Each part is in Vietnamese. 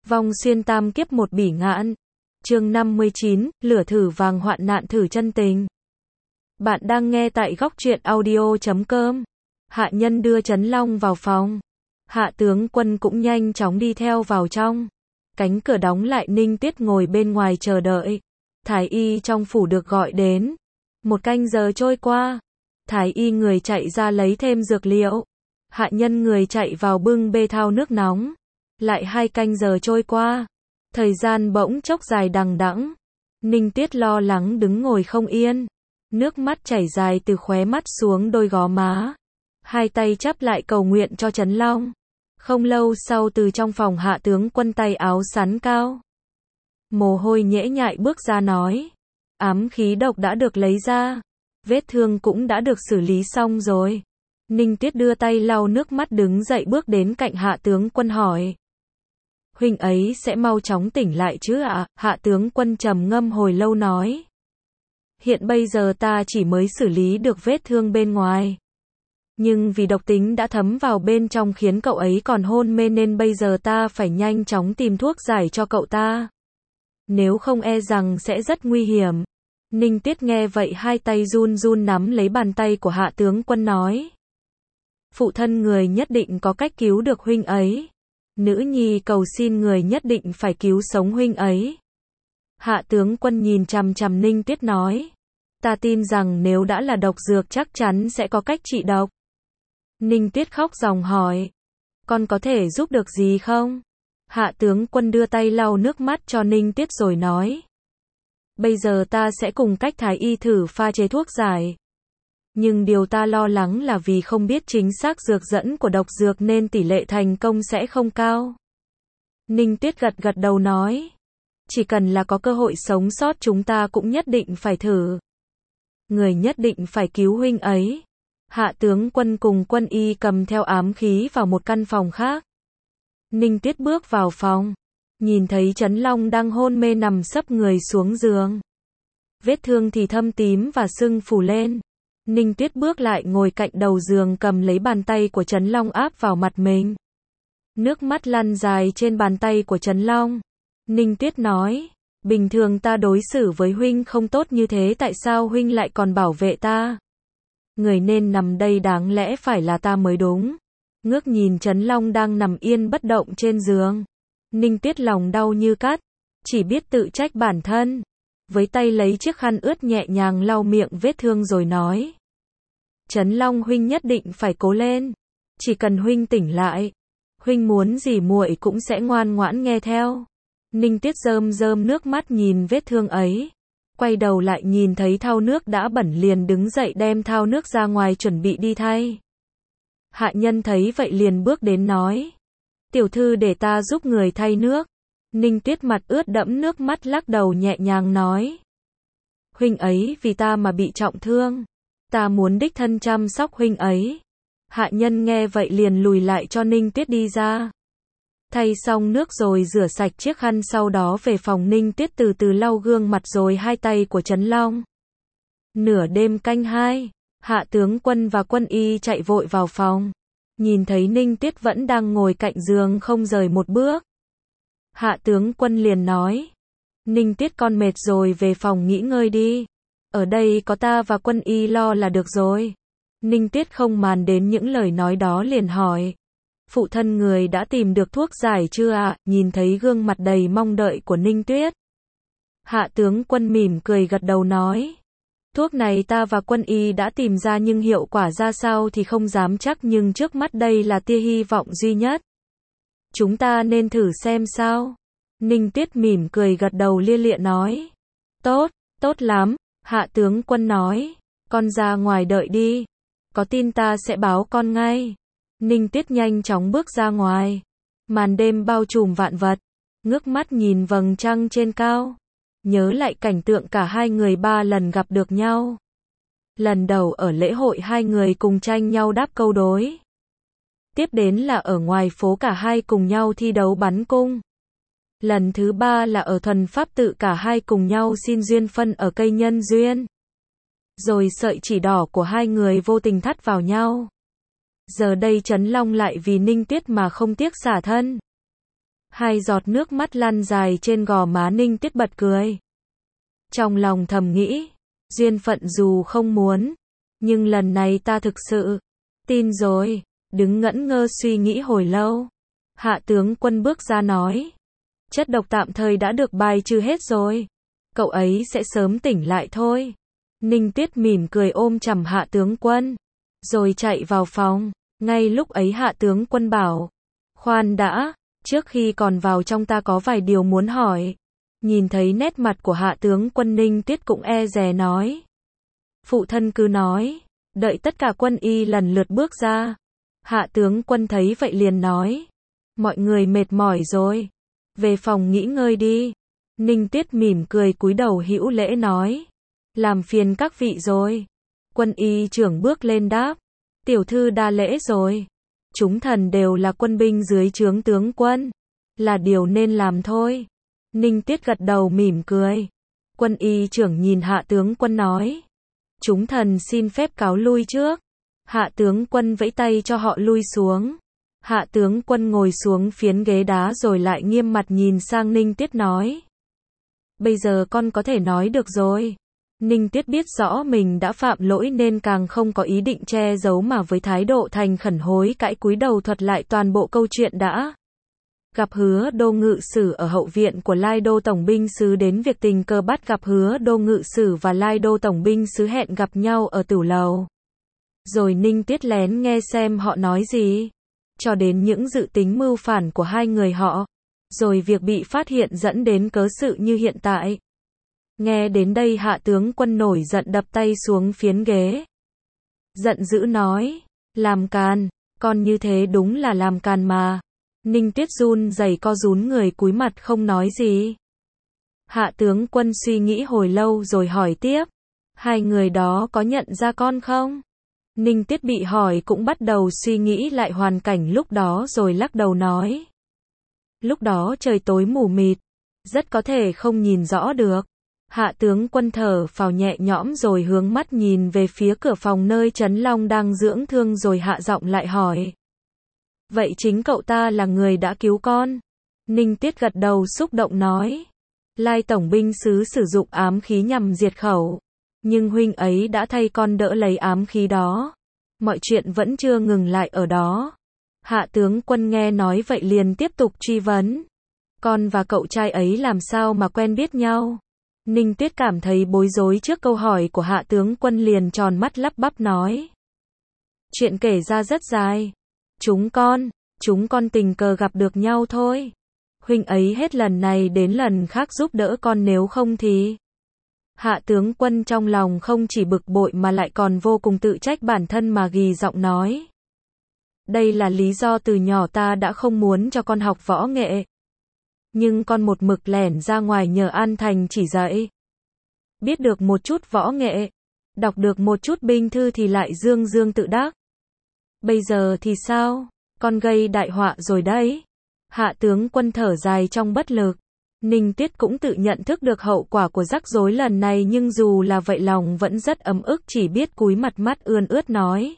Vong xuyên tam kiếp một bỉ ngạn. Chương 59, lửa thử vàng hoạn nạn thử chân tình. Bạn đang nghe tại góc truyện audio.com. Hạ nhân đưa Trấn Long vào phòng. Hạ tướng quân cũng nhanh chóng đi theo vào trong. Cánh cửa đóng lại, Ninh Tuyết ngồi bên ngoài chờ đợi. Thái y trong phủ được gọi đến. 1 canh giờ trôi qua. Thái y người chạy ra lấy thêm dược liệu. Hạ nhân người chạy vào bưng bê thao nước nóng. Lại 2 canh giờ trôi qua. Thời gian bỗng chốc dài đằng đẵng. Ninh Tuyết lo lắng đứng ngồi không yên. Nước mắt chảy dài từ khóe mắt xuống đôi gò má. Hai tay chắp lại cầu nguyện cho Trấn Long. Không lâu sau, từ trong phòng Hạ tướng quân tay áo sắn cao, mồ hôi nhễ nhại bước ra nói. Ám khí độc đã được lấy ra. Vết thương cũng đã được xử lý xong rồi. Ninh Tuyết đưa tay lau nước mắt đứng dậy bước đến cạnh Hạ tướng quân hỏi. Huynh ấy sẽ mau chóng tỉnh lại chứ ạ? Hạ tướng quân trầm ngâm hồi lâu nói. Hiện bây giờ ta chỉ mới xử lý được vết thương bên ngoài. Nhưng vì độc tính đã thấm vào bên trong khiến cậu ấy còn hôn mê, nên bây giờ ta phải nhanh chóng tìm thuốc giải cho cậu ta. Nếu không e rằng sẽ rất nguy hiểm. Ninh Tuyết nghe vậy hai tay run run nắm lấy bàn tay của Hạ tướng quân nói. Phụ thân người nhất định có cách cứu được huynh ấy. Nữ nhi cầu xin người nhất định phải cứu sống huynh ấy. Hạ tướng quân nhìn chằm chằm Ninh Tuyết nói. Ta tin rằng nếu đã là độc dược chắc chắn sẽ có cách trị độc. Ninh Tuyết khóc ròng hỏi. Con có thể giúp được gì không? Hạ tướng quân đưa tay lau nước mắt cho Ninh Tuyết rồi nói. Bây giờ ta sẽ cùng cách thái y thử pha chế thuốc giải. Nhưng điều ta lo lắng là vì không biết chính xác dược dẫn của độc dược nên tỷ lệ thành công sẽ không cao. Ninh Tuyết gật gật đầu nói. Chỉ cần là có cơ hội sống sót chúng ta cũng nhất định phải thử. Người nhất định phải cứu huynh ấy. Hạ tướng quân cùng quân y cầm theo ám khí vào một căn phòng khác. Ninh Tuyết bước vào phòng. Nhìn thấy Trấn Long đang hôn mê nằm sấp người xuống giường. Vết thương thì thâm tím và sưng phù lên. Ninh Tuyết bước lại ngồi cạnh đầu giường, cầm lấy bàn tay của Trấn Long áp vào mặt mình. Nước mắt lăn dài trên bàn tay của Trấn Long. Ninh Tuyết nói. Bình thường ta đối xử với huynh không tốt như thế, tại sao huynh lại còn bảo vệ ta? Người nên nằm đây đáng lẽ phải là ta mới đúng. Ngước nhìn Trấn Long đang nằm yên bất động trên giường. Ninh Tuyết lòng đau như cắt. Chỉ biết tự trách bản thân. Với tay lấy chiếc khăn ướt nhẹ nhàng lau miệng vết thương rồi nói. Trấn Long huynh nhất định phải cố lên. Chỉ cần huynh tỉnh lại. Huynh muốn gì muội cũng sẽ ngoan ngoãn nghe theo. Ninh Tuyết rơm rơm nước mắt nhìn vết thương ấy. Quay đầu lại nhìn thấy thau nước đã bẩn liền đứng dậy đem thau nước ra ngoài chuẩn bị đi thay. Hạ nhân thấy vậy liền bước đến nói. Tiểu thư để ta giúp người thay nước. Ninh Tuyết mặt ướt đẫm nước mắt lắc đầu nhẹ nhàng nói. Huynh ấy vì ta mà bị trọng thương. Ta muốn đích thân chăm sóc huynh ấy. Hạ nhân nghe vậy liền lùi lại cho Ninh Tuyết đi ra. Thay xong nước rồi rửa sạch chiếc khăn, sau đó về phòng. Ninh Tuyết từ từ lau gương mặt rồi hai tay của Trấn Long. Nửa đêm canh 2, Hạ tướng quân và quân y chạy vội vào phòng. Nhìn thấy Ninh Tuyết vẫn đang ngồi cạnh giường không rời một bước. Hạ tướng quân liền nói. Ninh Tuyết con mệt rồi, về phòng nghỉ ngơi đi. Ở đây có ta và quân y lo là được rồi. Ninh Tuyết không màng đến những lời nói đó liền hỏi. Phụ thân người đã tìm được thuốc giải chưa ạ? Nhìn thấy gương mặt đầy mong đợi của Ninh Tuyết. Hạ tướng quân mỉm cười gật đầu nói. Thuốc này ta và quân y đã tìm ra, nhưng hiệu quả ra sao thì không dám chắc, nhưng trước mắt đây là tia hy vọng duy nhất. Chúng ta nên thử xem sao. Ninh Tuyết mỉm cười gật đầu lia lịa nói. Tốt, tốt lắm. Hạ tướng quân nói. Con ra ngoài đợi đi. Có tin ta sẽ báo con ngay. Ninh Tuyết nhanh chóng bước ra ngoài. Màn đêm bao trùm vạn vật. Ngước mắt nhìn vầng trăng trên cao. Nhớ lại cảnh tượng cả hai người 3 lần gặp được nhau. Lần đầu ở lễ hội hai người cùng tranh nhau đáp câu đối. Tiếp đến là ở ngoài phố cả hai cùng nhau thi đấu bắn cung. Lần thứ 3 là ở Thuần Pháp tự cả hai cùng nhau xin duyên phân ở cây nhân duyên. Rồi sợi chỉ đỏ của hai người vô tình thắt vào nhau. Giờ đây Trấn Long lại vì Ninh Tuyết mà không tiếc xả thân. Hai giọt nước mắt lăn dài trên gò má Ninh Tuyết bật cười. Trong lòng thầm nghĩ, duyên phận dù không muốn, nhưng lần này ta thực sự tin rồi. Đứng ngẩn ngơ suy nghĩ hồi lâu, Hạ tướng quân bước ra nói, chất độc tạm thời đã được bài trừ hết rồi, cậu ấy sẽ sớm tỉnh lại thôi. Ninh Tuyết mỉm cười ôm chầm Hạ tướng quân, rồi chạy vào phòng. Ngay lúc ấy Hạ tướng quân bảo, khoan đã, trước khi còn vào trong ta có vài điều muốn hỏi. Nhìn thấy nét mặt của Hạ tướng quân, Ninh Tuyết cũng e dè nói, phụ thân cứ nói. Đợi tất cả quân y lần lượt bước ra, Hạ tướng quân thấy vậy liền nói, mọi người mệt mỏi rồi, về phòng nghỉ ngơi đi. Ninh Tuyết mỉm cười cúi đầu hữu lễ nói, làm phiền các vị rồi. Quân y trưởng bước lên đáp, tiểu thư đa lễ rồi. Chúng thần đều là quân binh dưới trướng tướng quân, là điều nên làm thôi. Ninh Tuyết gật đầu mỉm cười. Quân y trưởng nhìn Hạ tướng quân nói, chúng thần xin phép cáo lui trước. Hạ tướng quân vẫy tay cho họ lui xuống. Hạ tướng quân ngồi xuống phiến ghế đá rồi lại nghiêm mặt nhìn sang Ninh Tuyết nói, bây giờ con có thể nói được rồi. Ninh Tuyết biết rõ mình đã phạm lỗi nên càng không có ý định che giấu mà với thái độ thành khẩn hối cải cúi đầu thuật lại toàn bộ câu chuyện đã gặp Hứa Đô ngự sử ở hậu viện của Lai Đô tổng binh sứ, đến việc tình cờ bắt gặp Hứa Đô ngự sử và Lai Đô tổng binh sứ hẹn gặp nhau ở tử lầu. Rồi Ninh Tuyết lén nghe xem họ nói gì, cho đến những dự tính mưu phản của hai người họ, rồi việc bị phát hiện dẫn đến cớ sự như hiện tại. Nghe đến đây Hạ tướng quân nổi giận đập tay xuống phiến ghế. Giận dữ nói, làm càn, con như thế đúng là làm càn mà. Ninh Tuyết run rẩy co rúm người cúi mặt không nói gì. Hạ tướng quân suy nghĩ hồi lâu rồi hỏi tiếp, hai người đó có nhận ra con không? Ninh Tuyết bị hỏi cũng bắt đầu suy nghĩ lại hoàn cảnh lúc đó rồi lắc đầu nói, lúc đó trời tối mù mịt, rất có thể không nhìn rõ được. Hạ tướng quân thở phào nhẹ nhõm rồi hướng mắt nhìn về phía cửa phòng nơi Trấn Long đang dưỡng thương rồi hạ giọng lại hỏi, vậy chính cậu ta là người đã cứu con? Ninh Tuyết gật đầu xúc động nói, Lai tổng binh sứ sử dụng ám khí nhằm diệt khẩu, nhưng huynh ấy đã thay con đỡ lấy ám khí đó. Mọi chuyện vẫn chưa ngừng lại ở đó. Hạ tướng quân nghe nói vậy liền tiếp tục truy vấn, con và cậu trai ấy làm sao mà quen biết nhau? Ninh Tuyết cảm thấy bối rối trước câu hỏi của Hạ tướng quân liền tròn mắt lắp bắp nói, chuyện kể ra rất dài. Chúng con tình cờ gặp được nhau thôi. Huynh ấy hết lần này đến lần khác giúp đỡ con, nếu không thì... Hạ tướng quân trong lòng không chỉ bực bội mà lại còn vô cùng tự trách bản thân mà gì giọng nói, đây là lý do từ nhỏ ta đã không muốn cho con học võ nghệ. Nhưng con một mực lẻn ra ngoài nhờ An Thành chỉ dạy. Biết được một chút võ nghệ, đọc được một chút binh thư thì lại dương dương tự đắc. Bây giờ thì sao? Con gây đại họa rồi đấy. Hạ tướng quân thở dài trong bất lực. Ninh Tuyết cũng tự nhận thức được hậu quả của rắc rối lần này, nhưng dù là vậy lòng vẫn rất ấm ức, chỉ biết cúi mặt mắt ươn ướt nói,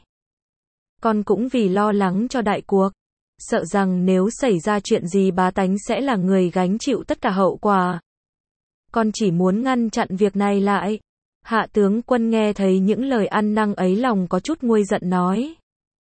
con cũng vì lo lắng cho đại cuộc, sợ rằng nếu xảy ra chuyện gì bá tánh sẽ là người gánh chịu tất cả hậu quả. Con chỉ muốn ngăn chặn việc này lại. Hạ tướng quân nghe thấy những lời ăn năn ấy lòng có chút nguôi giận nói,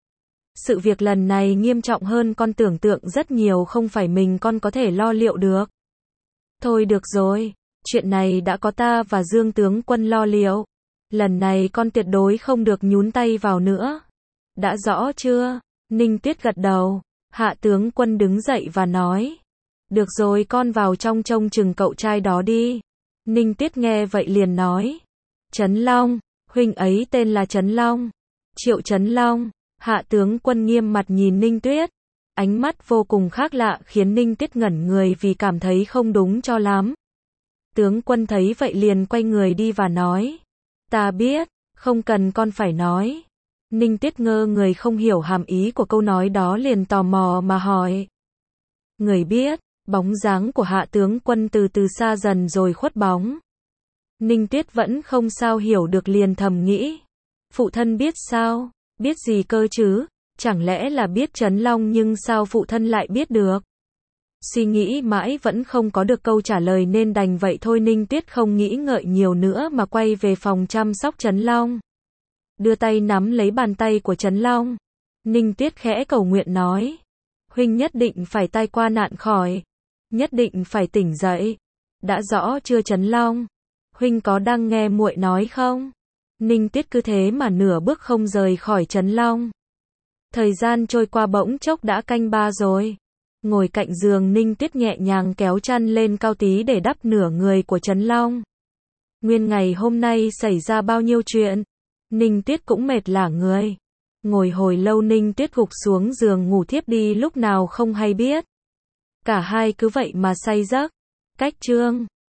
sự việc lần này nghiêm trọng hơn con tưởng tượng rất nhiều, không phải mình con có thể lo liệu được. Thôi được rồi, chuyện này đã có ta và Dương tướng quân lo liệu. Lần này con tuyệt đối không được nhúng tay vào nữa. Đã rõ chưa? Ninh Tuyết gật đầu. Hạ tướng quân đứng dậy và nói, được rồi, con vào trong trông chừng cậu trai đó đi. Ninh Tuyết nghe vậy liền nói, Trấn Long, huynh ấy tên là Trấn Long. Triệu Trấn Long. Hạ tướng quân nghiêm mặt nhìn Ninh Tuyết. Ánh mắt vô cùng khác lạ khiến Ninh Tuyết ngẩn người vì cảm thấy không đúng cho lắm. Tướng quân thấy vậy liền quay người đi và nói, ta biết, không cần con phải nói. Ninh Tuyết ngơ người không hiểu hàm ý của câu nói đó liền tò mò mà hỏi. Người biết, bóng dáng của Hạ tướng quân từ từ xa dần rồi khuất bóng. Ninh Tuyết vẫn không sao hiểu được liền thầm nghĩ, phụ thân biết sao? Biết gì cơ chứ? Chẳng lẽ là biết Trấn Long, nhưng sao phụ thân lại biết được? Suy nghĩ mãi vẫn không có được câu trả lời nên đành vậy thôi Ninh Tuyết không nghĩ ngợi nhiều nữa mà quay về phòng chăm sóc Trấn Long. Đưa tay nắm lấy bàn tay của Trấn Long. Ninh Tuyết khẽ cầu nguyện nói. Huynh nhất định phải tai qua nạn khỏi. Nhất định phải tỉnh dậy. Đã rõ chưa Trấn Long? Huynh có đang nghe muội nói không? Ninh Tuyết cứ thế mà nửa bước không rời khỏi Trấn Long. Thời gian trôi qua bỗng chốc đã canh ba rồi. Ngồi cạnh giường Ninh Tuyết nhẹ nhàng kéo chăn lên cao tí để đắp nửa người của Trấn Long. Nguyên ngày hôm nay xảy ra bao nhiêu chuyện. Ninh Tuyết cũng mệt lả người. Ngồi hồi lâu Ninh Tuyết gục xuống giường ngủ thiếp đi lúc nào không hay biết. Cả hai cứ vậy mà say giấc. Cách chương